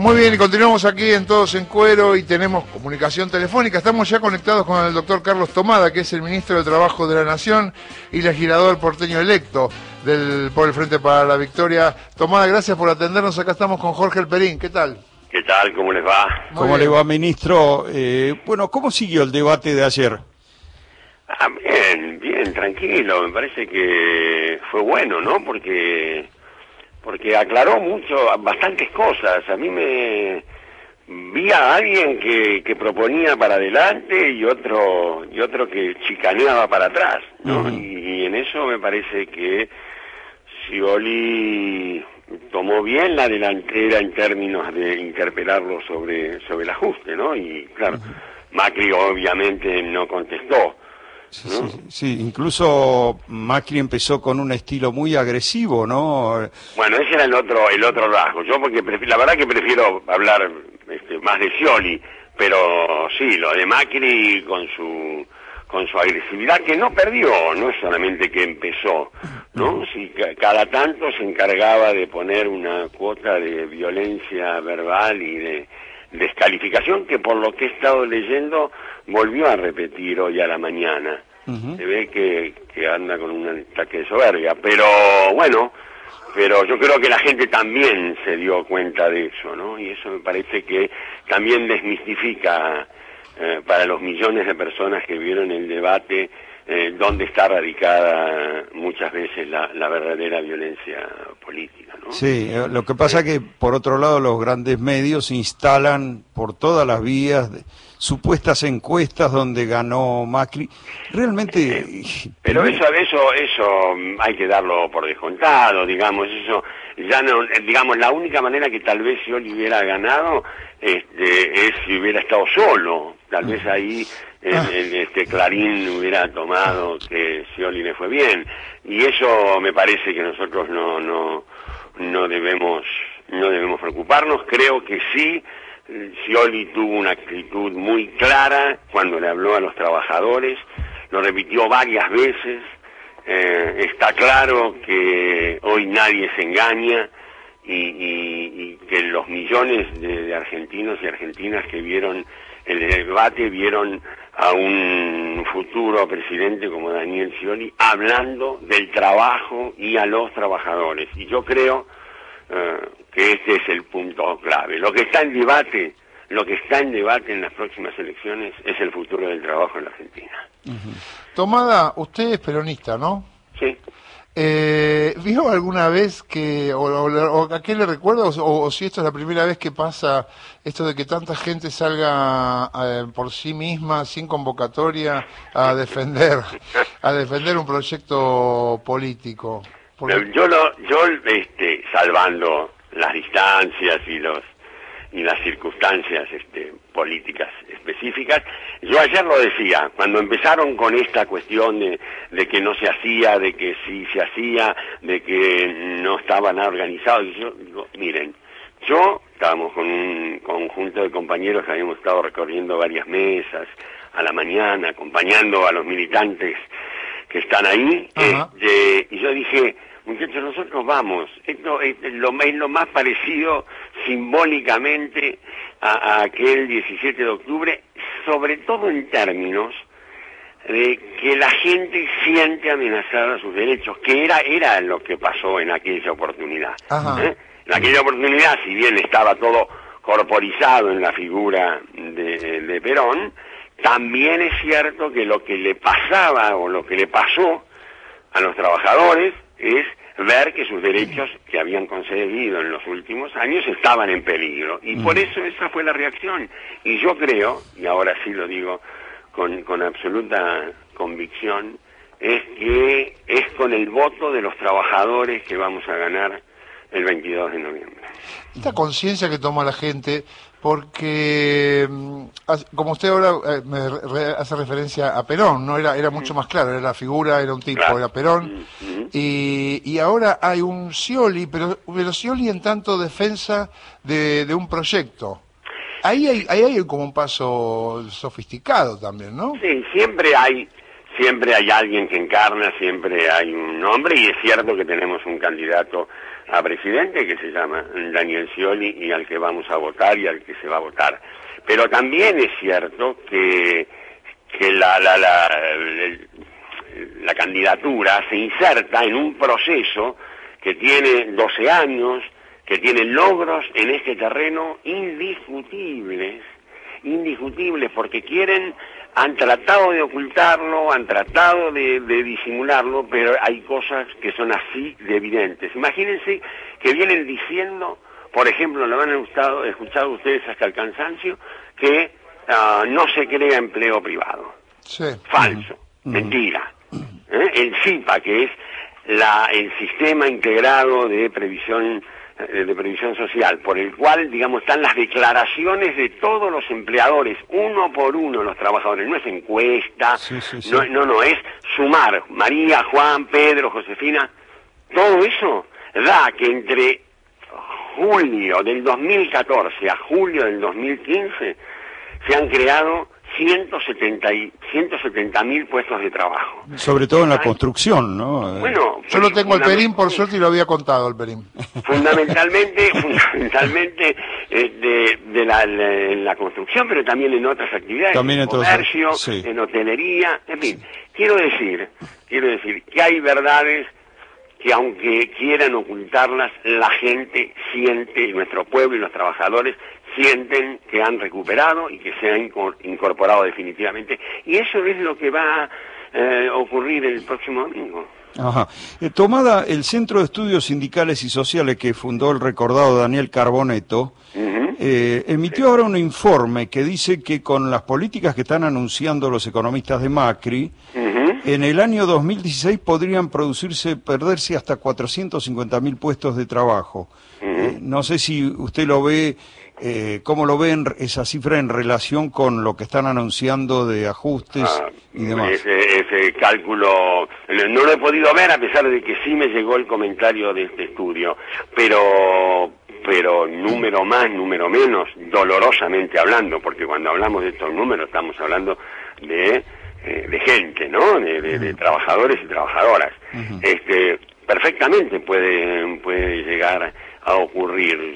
Muy bien, y continuamos aquí en Todos en Cuero y tenemos comunicación telefónica. Estamos ya conectados con el doctor Carlos Tomada, que es el ministro de Trabajo de la Nación y legislador porteño electo por el Frente para la Victoria. Tomada, gracias por atendernos. Acá estamos con Jorge Elperín. ¿Qué tal? ¿Qué tal? ¿Cómo les va? ¿Cómo le va, ministro? Bueno, ¿cómo siguió el debate de ayer? Bien, tranquilo. Me parece que fue bueno, ¿no? Porque aclaró bastantes cosas. A mí vi a alguien que proponía para adelante y otro que chicaneaba para atrás, ¿no? Y en eso me parece que Scioli tomó bien la delantera en términos de interpelarlo sobre el ajuste, ¿no? Y claro, Macri obviamente no contestó. ¿No? Sí, incluso Macri empezó con un estilo muy agresivo, ¿no? Bueno, ese era el otro rasgo. Yo porque la verdad que prefiero hablar más de Scioli, pero sí, lo de Macri con su agresividad, que no perdió, no es solamente que empezó, ¿no? Si cada tanto se encargaba de poner una cuota de violencia verbal y de descalificación que, por lo que he estado leyendo, volvió a repetir hoy a la mañana. Se ve que anda con un ataque de soberbia, pero bueno, yo creo que la gente también se dio cuenta de eso, ¿no? Y eso me parece que también desmistifica para los millones de personas que vieron el debate dónde está radicada muchas veces la verdadera violencia política, ¿no? Sí, lo que pasa es que, por otro lado, los grandes medios instalan por todas las vías supuestas encuestas donde ganó Macri. Realmente... pero eso hay que darlo por descontado, digamos, eso ya no, digamos, la única manera que tal vez Scioli hubiera ganado es si hubiera estado solo, tal vez ahí Clarín hubiera tomado que Scioli le fue bien, y eso me parece que nosotros no debemos preocuparnos. Creo que sí, Scioli tuvo una actitud muy clara cuando le habló a los trabajadores, lo repitió varias veces. Está claro que hoy nadie se engaña y que los millones de argentinos y argentinas que vieron el debate vieron a un futuro presidente como Daniel Scioli hablando del trabajo y a los trabajadores. Y yo creo que este es el punto clave. Lo que está en debate en las próximas elecciones es el futuro del trabajo en la Argentina. Tomada, usted es peronista, ¿no? Sí. ¿Vio alguna vez o a qué le recuerda, o si esto es la primera vez que pasa esto de que tanta gente salga por sí misma, sin convocatoria, a defender un proyecto político? Yo salvando las distancias y las circunstancias políticas específicas, yo ayer lo decía, cuando empezaron con esta cuestión de que no se hacía, de que sí se hacía, de que no estaban organizados, y yo digo, miren, estábamos con un conjunto de compañeros que habíamos estado recorriendo varias mesas a la mañana, acompañando a los militantes que están ahí, y yo dije, muchachos, nosotros vamos, esto es lo más parecido simbólicamente a aquel 17 de octubre, sobre todo en términos de que la gente siente amenazada sus derechos, que era lo que pasó en aquella oportunidad. En aquella oportunidad, si bien estaba todo corporizado en la figura de Perón, también es cierto que lo que le pasaba o lo que le pasó a los trabajadores es ver que sus derechos que habían conseguido en los últimos años estaban en peligro, y por eso esa fue la reacción. Y yo creo, y ahora sí lo digo con absoluta convicción, es que es con el voto de los trabajadores que vamos a ganar el 22 de noviembre. Esta conciencia que toma la gente, porque como usted ahora hace referencia a Perón, no era mucho más claro, era la figura, era un tipo, claro. Era Perón, y ahora hay un Scioli, pero Scioli en tanto defensa de un proyecto. Ahí hay como un paso sofisticado también, ¿no? Sí, siempre hay siempre hay alguien que encarna, siempre hay un nombre, y es cierto que tenemos un candidato a presidente que se llama Daniel Scioli y al que vamos a votar y al que se va a votar. Pero también es cierto que la candidatura se inserta en un proceso que tiene 12 años, que tiene logros en este terreno indiscutibles, porque han tratado de ocultarlo, han tratado de disimularlo, pero hay cosas que son así de evidentes. Imagínense que vienen diciendo, por ejemplo, lo han escuchado ustedes hasta el cansancio, que no se crea empleo privado. Sí. Falso, mentira. El SIPA, que es el sistema integrado de previsión social, por el cual, digamos, están las declaraciones de todos los empleadores, uno por uno los trabajadores, no es encuesta, sí. No, es sumar, María, Juan, Pedro, Josefina, todo eso da que entre julio del 2014 a julio del 2015 se han creado 170.000 puestos de trabajo. Sobre todo en la construcción, ¿no? Bueno, yo lo tengo el Perín, por suerte, y lo había contado el Perín. Fundamentalmente en la construcción, pero también en otras actividades, también en comercio, sí, en hotelería, en fin. Sí. Quiero decir que hay verdades que, aunque quieran ocultarlas, la gente siente, nuestro pueblo y los trabajadores sienten que han recuperado y que se han incorporado definitivamente, y eso es lo que va a ocurrir el próximo domingo. Ajá. Tomada, el Centro de Estudios Sindicales y Sociales que fundó el recordado Daniel Carboneto, emitió ahora un informe que dice que con las políticas que están anunciando los economistas de Macri, en el año 2016 podrían perderse hasta 450.000 puestos de trabajo. No sé si usted lo ve, cómo lo ven esa cifra en relación con lo que están anunciando de ajustes y demás. Ese cálculo no lo he podido ver, a pesar de que sí me llegó el comentario de este estudio, pero número más, número menos, dolorosamente hablando, porque cuando hablamos de estos números estamos hablando de gente, ¿no? De trabajadores y trabajadoras. Perfectamente puede llegar a ocurrir.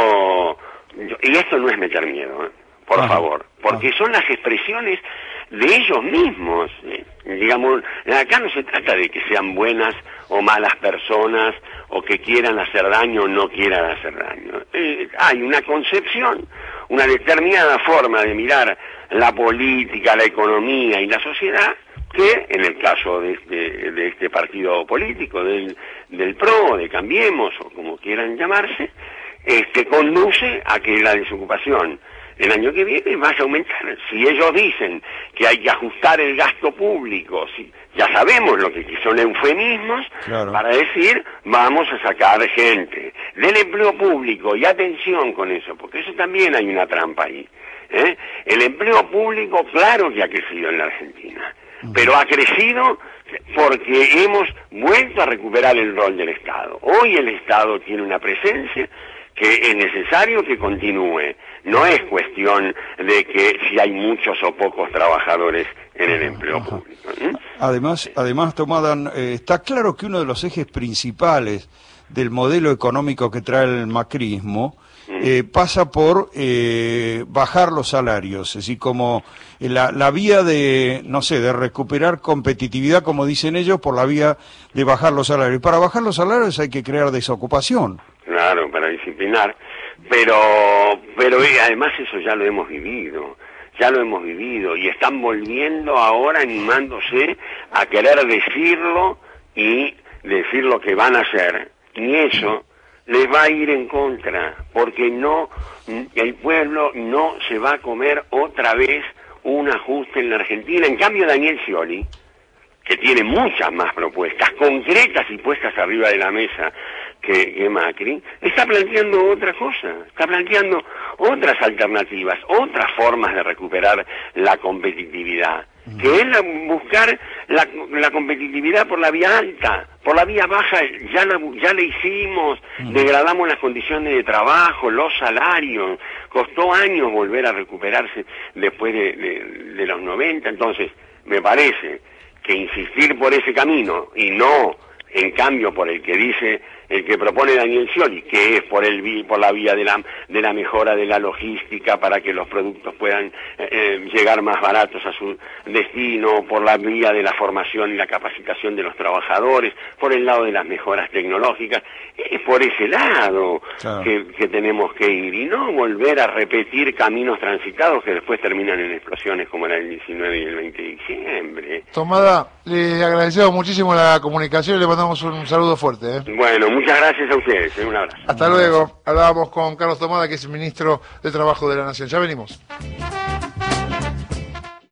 Y esto no es meter miedo, por favor, porque son las expresiones de ellos mismos. Digamos, acá no se trata de que sean buenas o malas personas, o que quieran hacer daño o no quieran hacer daño. Hay una concepción, una determinada forma de mirar la política, la economía y la sociedad, que en el caso de este partido político, del PRO, de Cambiemos, o como quieran llamarse, conduce a que la desocupación el año que viene vaya a aumentar. Si ellos dicen que hay que ajustar el gasto público, ya sabemos lo que son eufemismos, claro, para decir vamos a sacar gente del empleo público, y atención con eso, porque eso también hay una trampa ahí. El empleo público, claro que ha crecido en la Argentina, pero ha crecido porque hemos vuelto a recuperar el rol del Estado. Hoy el Estado tiene una presencia que es necesario que continúe. No es cuestión de que si hay muchos o pocos trabajadores en el empleo público. Además, Tomada, está claro que uno de los ejes principales del modelo económico que trae el macrismo pasa por bajar los salarios, es decir, como la vía de, no sé, de recuperar competitividad, como dicen ellos, por la vía de bajar los salarios. Y para bajar los salarios hay que crear desocupación. Claro, para disciplinar, pero además eso ya lo hemos vivido, y están volviendo ahora animándose a querer decirlo y decir lo que van a hacer, y eso les va a ir en contra, porque el pueblo no se va a comer otra vez un ajuste en la Argentina. En cambio, Daniel Scioli, que tiene muchas más propuestas concretas y puestas arriba de la mesa que Macri, está planteando otra cosa, está planteando otras alternativas, otras formas de recuperar la competitividad, que es buscar la competitividad por la vía alta. Por la vía baja ya la hicimos, degradamos las condiciones de trabajo, los salarios, costó años volver a recuperarse después de los 90, entonces me parece que insistir por ese camino y no, en cambio, por el que dice el que propone Daniel Scioli, que es por la vía de la mejora de la logística para que los productos puedan llegar más baratos a su destino, por la vía de la formación y la capacitación de los trabajadores, por el lado de las mejoras tecnológicas. Es por ese lado que tenemos que ir y no volver a repetir caminos transitados que después terminan en explosiones como la del 19 y el 20 de diciembre. Tomada, le agradecemos muchísimo la comunicación y le mandamos un saludo fuerte. Bueno, muchas gracias a ustedes. Un abrazo. Hasta luego. Hablábamos con Carlos Tomada, que es el ministro de Trabajo de la Nación. Ya venimos.